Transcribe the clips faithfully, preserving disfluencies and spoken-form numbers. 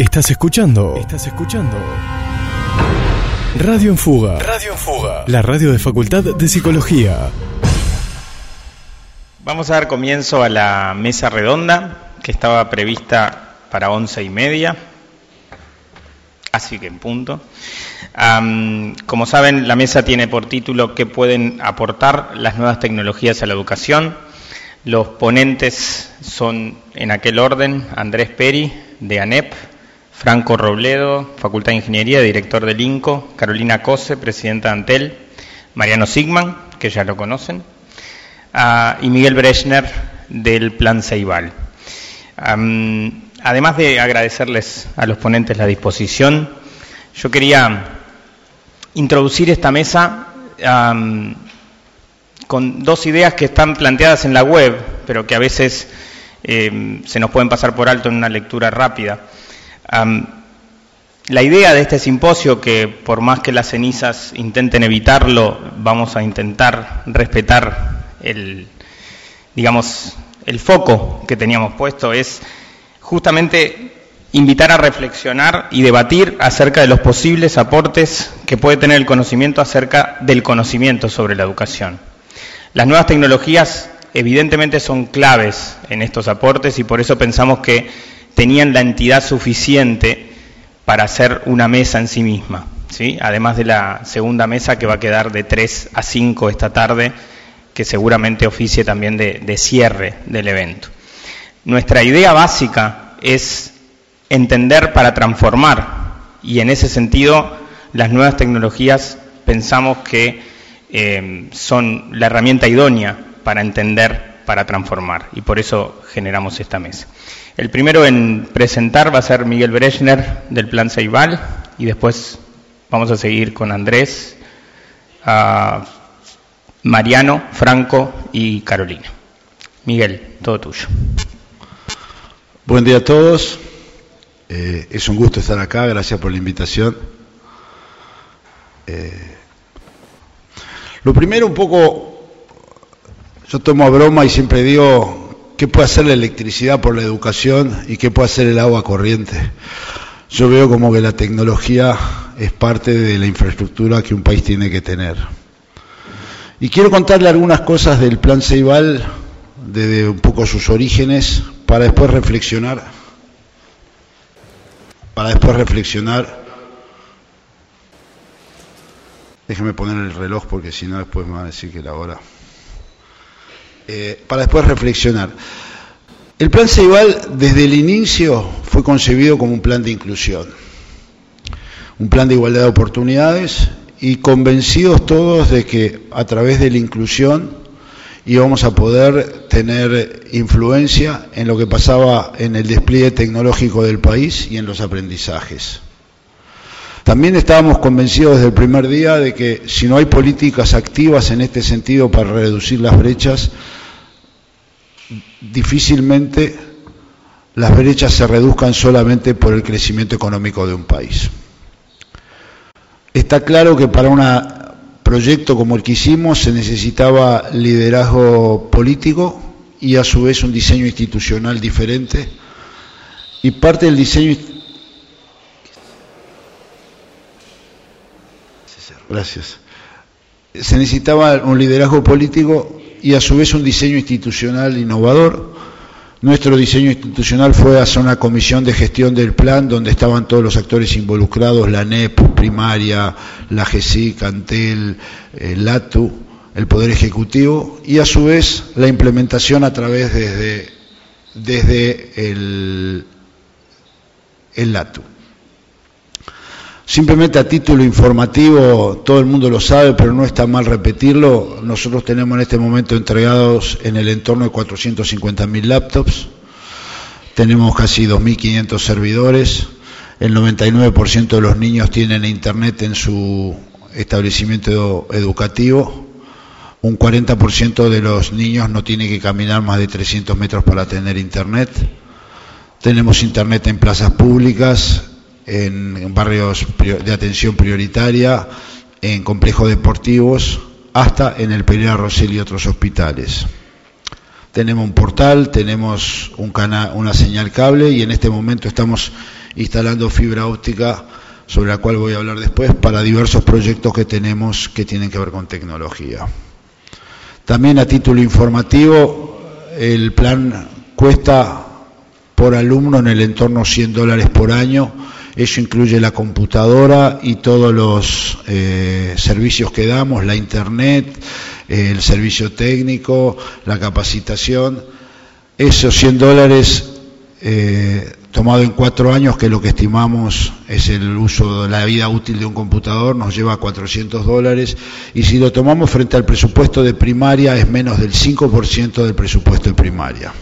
Estás escuchando. Estás escuchando. Radio en Fuga. Radio en Fuga. La radio de Facultad de Psicología. Vamos a dar comienzo a la mesa redonda que estaba prevista para once y media. Así que en punto. Um, como saben, la mesa tiene por título ¿qué pueden aportar las nuevas tecnologías a la educación? Los ponentes son en aquel orden: Andrés Peri, de ANEP; Franco Robledo, Facultad de Ingeniería, director del INCO; Carolina Cose, presidenta de Antel; Mariano Sigman, que ya lo conocen, uh, y Miguel Brechner, del Plan Ceibal. Um, además de agradecerles a los ponentes la disposición, yo quería introducir esta mesa um, con dos ideas que están planteadas en la web, pero que a veces eh, se nos pueden pasar por alto en una lectura rápida. Um, la idea de este simposio, que por más que las cenizas intenten evitarlo, vamos a intentar respetar el, digamos, el foco que teníamos puesto, es justamente invitar a reflexionar y debatir acerca de los posibles aportes que puede tener el conocimiento acerca del conocimiento sobre la educación. Las nuevas tecnologías evidentemente son claves en estos aportes y por eso pensamos que tenían la entidad suficiente para hacer una mesa en sí misma, ¿sí? Además de la segunda mesa que va a quedar de tres a cinco esta tarde, que seguramente oficie también de, de cierre del evento. Nuestra idea básica es entender para transformar, y en ese sentido las nuevas tecnologías pensamos que eh, son la herramienta idónea para entender, para transformar, y por eso generamos esta mesa. El primero en presentar va a ser Miguel Brechner, del Plan Ceibal, y después vamos a seguir con Andrés, uh, Mariano, Franco y Carolina. Miguel, todo tuyo. Buen día a todos. Eh, es un gusto estar acá, gracias por la invitación. Eh, lo primero, un poco, yo tomo a broma y siempre digo, ¿qué puede hacer la electricidad por la educación y qué puede hacer el agua corriente? Yo veo como que la tecnología es parte de la infraestructura que un país tiene que tener. Y quiero contarle algunas cosas del Plan Ceibal, desde un poco sus orígenes, para después reflexionar, para después reflexionar, déjeme poner el reloj porque si no después me van a decir que la hora, eh, para después reflexionar. El Plan Ceibal desde el inicio fue concebido como un plan de inclusión, un plan de igualdad de oportunidades, y convencidos todos de que a través de la inclusión íbamos a poder tener influencia en lo que pasaba en el despliegue tecnológico del país y en los aprendizajes. También estábamos convencidos desde el primer día de que si no hay políticas activas en este sentido para reducir las brechas, difícilmente las brechas se reduzcan solamente por el crecimiento económico de un país. Está claro que para un proyecto como el que hicimos se necesitaba liderazgo político y a su vez un diseño institucional diferente, y parte del diseño gracias se necesitaba un liderazgo político y a su vez un diseño institucional innovador. Nuestro diseño institucional fue hacer una comisión de gestión del plan donde estaban todos los actores involucrados, la ANEP, primaria, la GESIC, Antel, el LATU, el Poder Ejecutivo, y a su vez la implementación a través desde, desde el, el LATU. Simplemente a título informativo, todo el mundo lo sabe, pero no está mal repetirlo, nosotros tenemos en este momento entregados en el entorno de cuatrocientos cincuenta mil laptops, tenemos casi dos mil quinientos servidores, el noventa y nueve por ciento de los niños tienen internet en su establecimiento educativo, un cuarenta por ciento de los niños no tienen que caminar más de trescientos metros para tener internet, tenemos internet en plazas públicas, en barrios de atención prioritaria, en complejos deportivos, hasta en el Pereira Rosell y otros hospitales. Tenemos un portal, tenemos un canal, una señal cable, y en este momento estamos instalando fibra óptica, sobre la cual voy a hablar después, para diversos proyectos que tenemos que tienen que ver con tecnología. También a título informativo, el plan cuesta por alumno en el entorno cien dólares por año. Eso incluye la computadora y todos los eh, servicios que damos, la internet, eh, el servicio técnico, la capacitación. Esos cien dólares eh, tomado en cuatro años, que lo que estimamos es el uso de la vida útil de un computador, nos lleva a cuatrocientos dólares, y si lo tomamos frente al presupuesto de primaria es menos del cinco por ciento del presupuesto de primaria.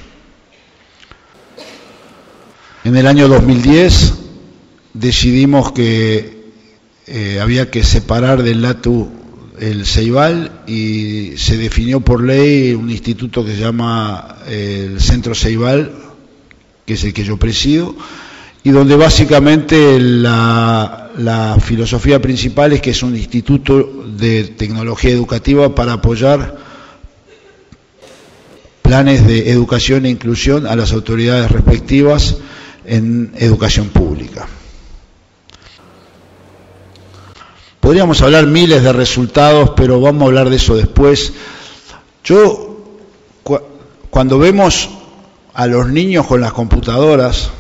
En el año dos mil diez decidimos que eh, había que separar del LATU el Ceibal y se definió por ley un instituto que se llama eh, el Centro Ceibal, que es el que yo presido, y donde básicamente la, la filosofía principal es que es un instituto de tecnología educativa para apoyar planes de educación e inclusión a las autoridades respectivas en educación pública. Podríamos hablar miles de resultados, pero vamos a hablar de eso después. Yo, cu cuando vemos a los niños con las computadoras,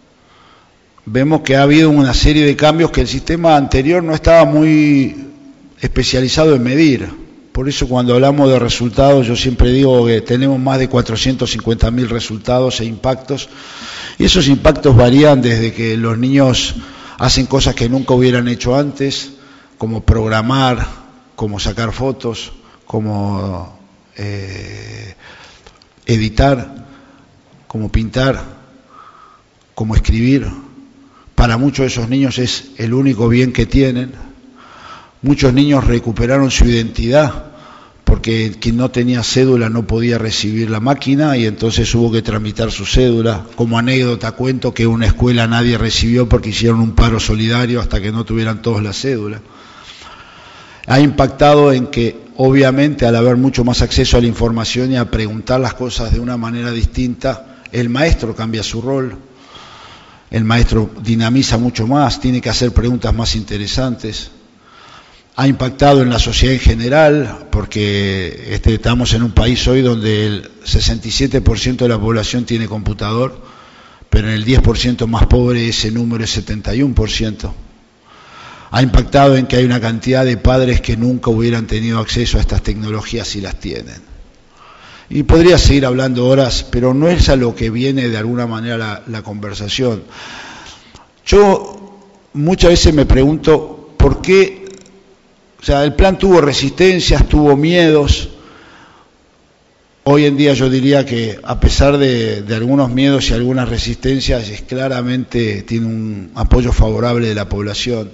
vemos que ha habido una serie de cambios que el sistema anterior no estaba muy especializado en medir. Por eso cuando hablamos de resultados, yo siempre digo que tenemos más de cuatrocientos cincuenta mil resultados e impactos, y esos impactos varían desde que los niños hacen cosas que nunca hubieran hecho antes, como programar, como sacar fotos, como eh, editar, como pintar, como escribir. Para muchos de esos niños es el único bien que tienen. Muchos niños recuperaron su identidad porque quien no tenía cédula no podía recibir la máquina y entonces hubo que tramitar su cédula. Como anécdota cuento que una escuela nadie recibió porque hicieron un paro solidario hasta que no tuvieran todos la cédula. Ha impactado en que, obviamente, al haber mucho más acceso a la información y a preguntar las cosas de una manera distinta, el maestro cambia su rol, el maestro dinamiza mucho más, tiene que hacer preguntas más interesantes. Ha impactado en la sociedad en general, porque este, estamos en un país hoy donde el sesenta y siete por ciento de la población tiene computador, pero en el diez por ciento más pobre ese número es setenta y uno por ciento. Ha impactado en que hay una cantidad de padres que nunca hubieran tenido acceso a estas tecnologías y las tienen. Y podría seguir hablando horas, pero no es a lo que viene de alguna manera la, la conversación. Yo muchas veces me pregunto por qué, o sea, el plan tuvo resistencias, tuvo miedos. Hoy en día yo diría que a pesar de, de algunos miedos y algunas resistencias, es claramente tiene un apoyo favorable de la población.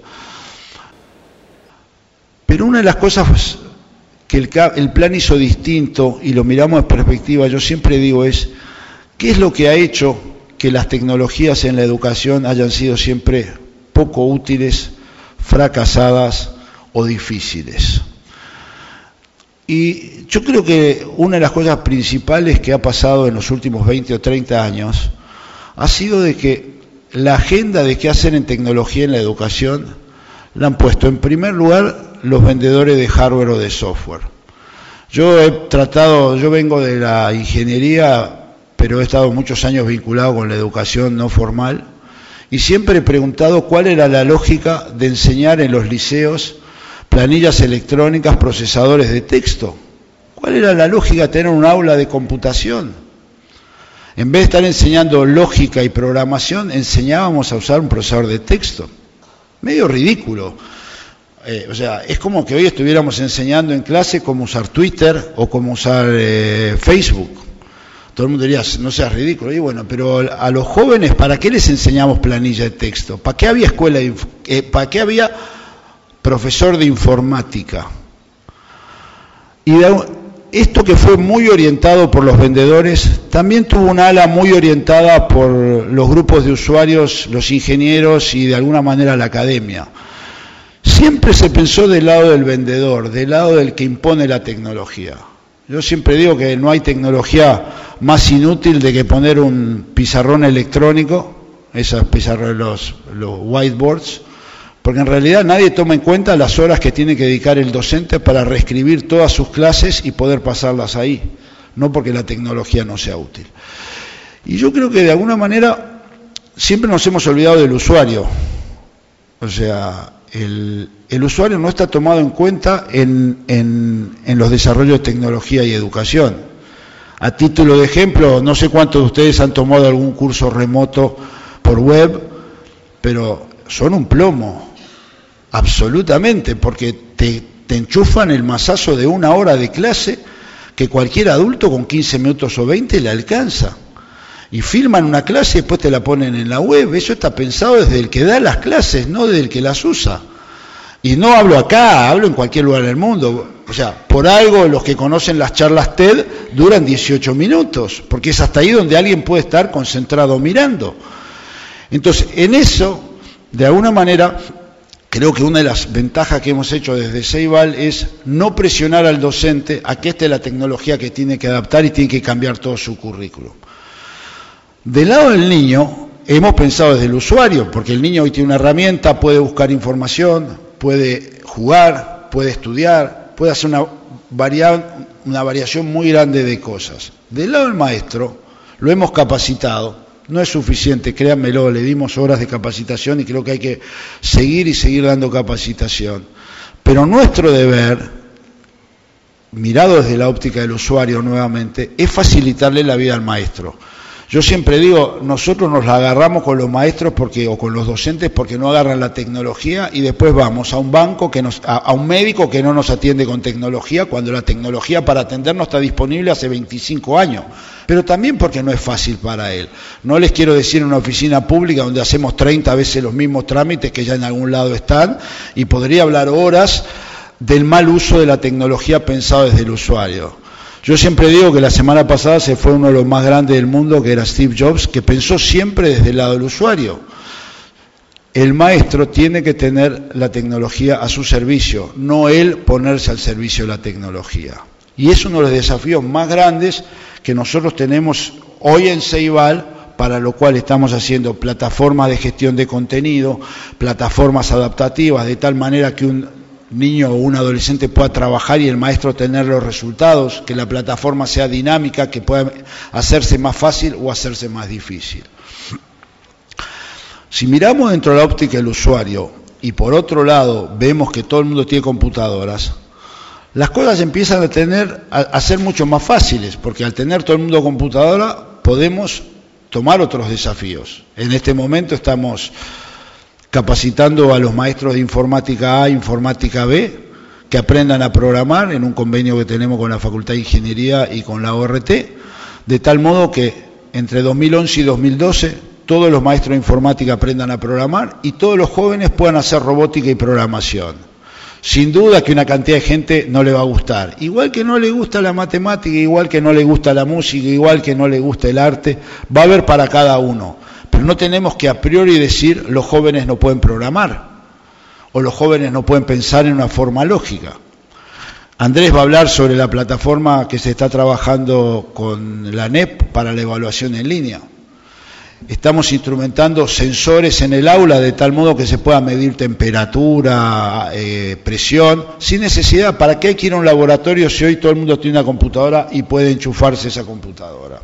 Pero una de las cosas que el, el plan hizo distinto, y lo miramos en perspectiva, yo siempre digo es, ¿qué es lo que ha hecho que las tecnologías en la educación hayan sido siempre poco útiles, fracasadas o difíciles? Y yo creo que una de las cosas principales que ha pasado en los últimos veinte o treinta años ha sido de que la agenda de qué hacer en tecnología en la educación la han puesto en primer lugar los vendedores de hardware o de software. Yo he tratado, yo vengo de la ingeniería, pero he estado muchos años vinculado con la educación no formal, y siempre he preguntado cuál era la lógica de enseñar en los liceos planillas electrónicas, procesadores de texto. ¿Cuál era la lógica de tener un aula de computación? En vez de estar enseñando lógica y programación, enseñábamos a usar un procesador de texto. Medio ridículo. Eh, o sea, es como que hoy estuviéramos enseñando en clase cómo usar Twitter o cómo usar eh, Facebook. Todo el mundo diría, no seas ridículo. Y bueno, pero a los jóvenes, ¿para qué les enseñamos planilla de texto? ¿Para qué había escuela de, eh, ¿para qué había profesor de informática? Y de, esto que fue muy orientado por los vendedores, también tuvo una ala muy orientada por los grupos de usuarios, los ingenieros y de alguna manera la academia. Siempre se pensó del lado del vendedor, del lado del que impone la tecnología. Yo siempre digo que no hay tecnología más inútil de que poner un pizarrón electrónico esas pizarras, los, los whiteboards, porque en realidad nadie toma en cuenta las horas que tiene que dedicar el docente para reescribir todas sus clases y poder pasarlas ahí, no porque la tecnología no sea útil. Y yo creo que de alguna manera siempre nos hemos olvidado del usuario. O sea, el, el usuario no está tomado en cuenta en, en, en los desarrollos de tecnología y educación. A título de ejemplo, no sé cuántos de ustedes han tomado algún curso remoto por web, pero son un plomo, absolutamente, porque te, te enchufan el mazazo de una hora de clase que cualquier adulto con quince minutos o veinte le alcanza. Y filman una clase y después te la ponen en la web. Eso está pensado desde el que da las clases, no desde el que las usa. Y no hablo acá, hablo en cualquier lugar del mundo. O sea, por algo los que conocen las charlas TED duran dieciocho minutos, porque es hasta ahí donde alguien puede estar concentrado mirando. Entonces, en eso, de alguna manera, creo que una de las ventajas que hemos hecho desde Ceibal es no presionar al docente a que esta es la tecnología que tiene que adaptar y tiene que cambiar todo su currículum. Del lado del niño, hemos pensado desde el usuario, porque el niño hoy tiene una herramienta, puede buscar información, puede jugar, puede estudiar, puede hacer una, varia, una variación muy grande de cosas. Del lado del maestro, lo hemos capacitado, no es suficiente, créanmelo, le dimos horas de capacitación y creo que hay que seguir y seguir dando capacitación. Pero nuestro deber, mirado desde la óptica del usuario nuevamente, es facilitarle la vida al maestro. Yo siempre digo, nosotros nos la agarramos con los maestros porque o con los docentes porque no agarran la tecnología y después vamos a un banco que nos, a, a un médico que no nos atiende con tecnología cuando la tecnología para atendernos está disponible hace veinticinco años, pero también porque no es fácil para él. No les quiero decir en una oficina pública donde hacemos treinta veces los mismos trámites que ya en algún lado están y podría hablar horas del mal uso de la tecnología pensado desde el usuario. Yo siempre digo que la semana pasada se fue uno de los más grandes del mundo, que era Steve Jobs, que pensó siempre desde el lado del usuario. El maestro tiene que tener la tecnología a su servicio, no él ponerse al servicio de la tecnología. Y es uno de los desafíos más grandes que nosotros tenemos hoy en Ceibal, para lo cual estamos haciendo plataformas de gestión de contenido, plataformas adaptativas, de tal manera que un niño o un adolescente pueda trabajar y el maestro tener los resultados, que la plataforma sea dinámica, que pueda hacerse más fácil o hacerse más difícil. Si miramos dentro de la óptica del usuario y por otro lado vemos que todo el mundo tiene computadoras, las cosas empiezan a tener a, a ser mucho más fáciles, porque al tener todo el mundo computadora podemos tomar otros desafíos. En este momento estamos capacitando a los maestros de informática A, informática B, que aprendan a programar en un convenio que tenemos con la Facultad de Ingeniería y con la O R T, de tal modo que entre dos mil once y dos mil doce todos los maestros de informática aprendan a programar y todos los jóvenes puedan hacer robótica y programación. Sin duda que una cantidad de gente no le va a gustar, igual que no le gusta la matemática, igual que no le gusta la música, igual que no le gusta el arte, va a haber para cada uno. Pero no tenemos que a priori decir los jóvenes no pueden programar o los jóvenes no pueden pensar en una forma lógica. Andrés va a hablar sobre la plataforma que se está trabajando con la N E P para la evaluación en línea. Estamos instrumentando sensores en el aula de tal modo que se pueda medir temperatura, eh, presión, sin necesidad. ¿Para qué hay que ir a un laboratorio si hoy todo el mundo tiene una computadora y puede enchufarse esa computadora?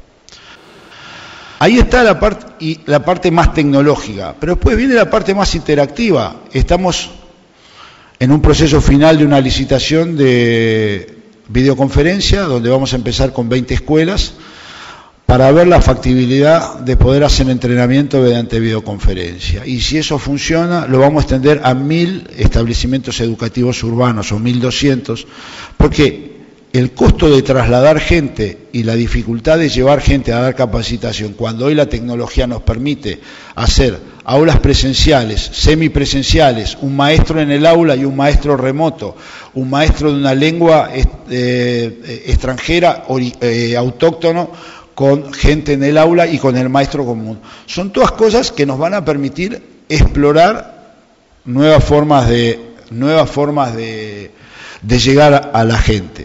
Ahí está la parte, y la parte más tecnológica, pero después viene la parte más interactiva. Estamos en un proceso final de una licitación de videoconferencia, donde vamos a empezar con veinte escuelas, para ver la factibilidad de poder hacer entrenamiento mediante videoconferencia. Y si eso funciona, lo vamos a extender a mil establecimientos educativos urbanos, o mil doscientos, porque el costo de trasladar gente y la dificultad de llevar gente a dar capacitación, cuando hoy la tecnología nos permite hacer aulas presenciales, semipresenciales, un maestro en el aula y un maestro remoto, un maestro de una lengua eh, extranjera, eh, autóctono, con gente en el aula y con el maestro común. Son todas cosas que nos van a permitir explorar nuevas formas de, nuevas formas de, de llegar a la gente.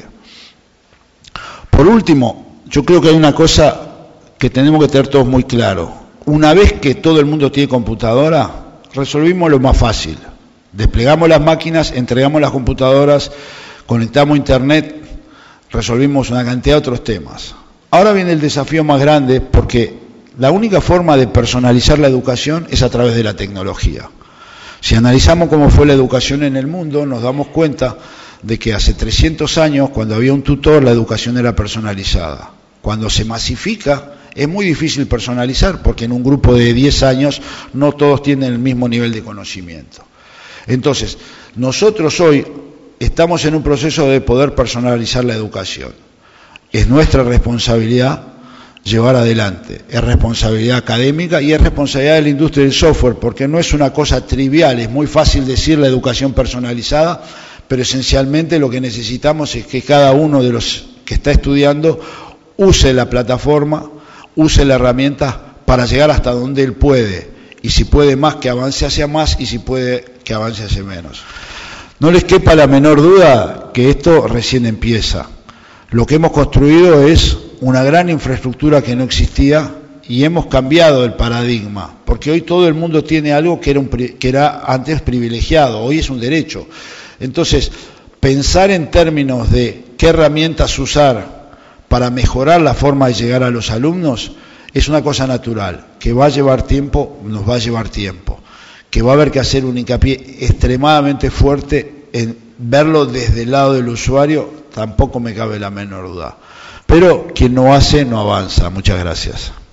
Por último, yo creo que hay una cosa que tenemos que tener todos muy claro. una vez que todo el mundo tiene computadora, resolvimos lo más fácil. Desplegamos las máquinas, entregamos las computadoras, conectamos internet, resolvimos una cantidad de otros temas. Ahora viene el desafío más grande, porque la única forma de personalizar la educación es a través de la tecnología. Si analizamos cómo fue la educación en el mundo, nos damos cuenta de que hace trescientos años, cuando había un tutor, la educación era personalizada. Cuando se masifica, es muy difícil personalizar, porque en un grupo de diez años no todos tienen el mismo nivel de conocimiento. Entonces, nosotros hoy estamos en un proceso de poder personalizar la educación. Es nuestra responsabilidad llevar adelante, es responsabilidad académica y es responsabilidad de la industria del software, porque no es una cosa trivial, es muy fácil decir la educación personalizada, pero esencialmente lo que necesitamos es que cada uno de los que está estudiando use la plataforma, use la herramienta para llegar hasta donde él puede, y si puede más, que avance hacia más, y si puede, que avance hacia menos. No les quepa la menor duda que esto recién empieza. Lo que hemos construido es una gran infraestructura que no existía y hemos cambiado el paradigma, porque hoy todo el mundo tiene algo que era, un, que era antes privilegiado, hoy es un derecho. Entonces, pensar en términos de qué herramientas usar para mejorar la forma de llegar a los alumnos es una cosa natural, que va a llevar tiempo, nos va a llevar tiempo, que va a haber que hacer un hincapié extremadamente fuerte en verlo desde el lado del usuario, tampoco me cabe la menor duda. Pero quien no hace, no avanza. Muchas gracias.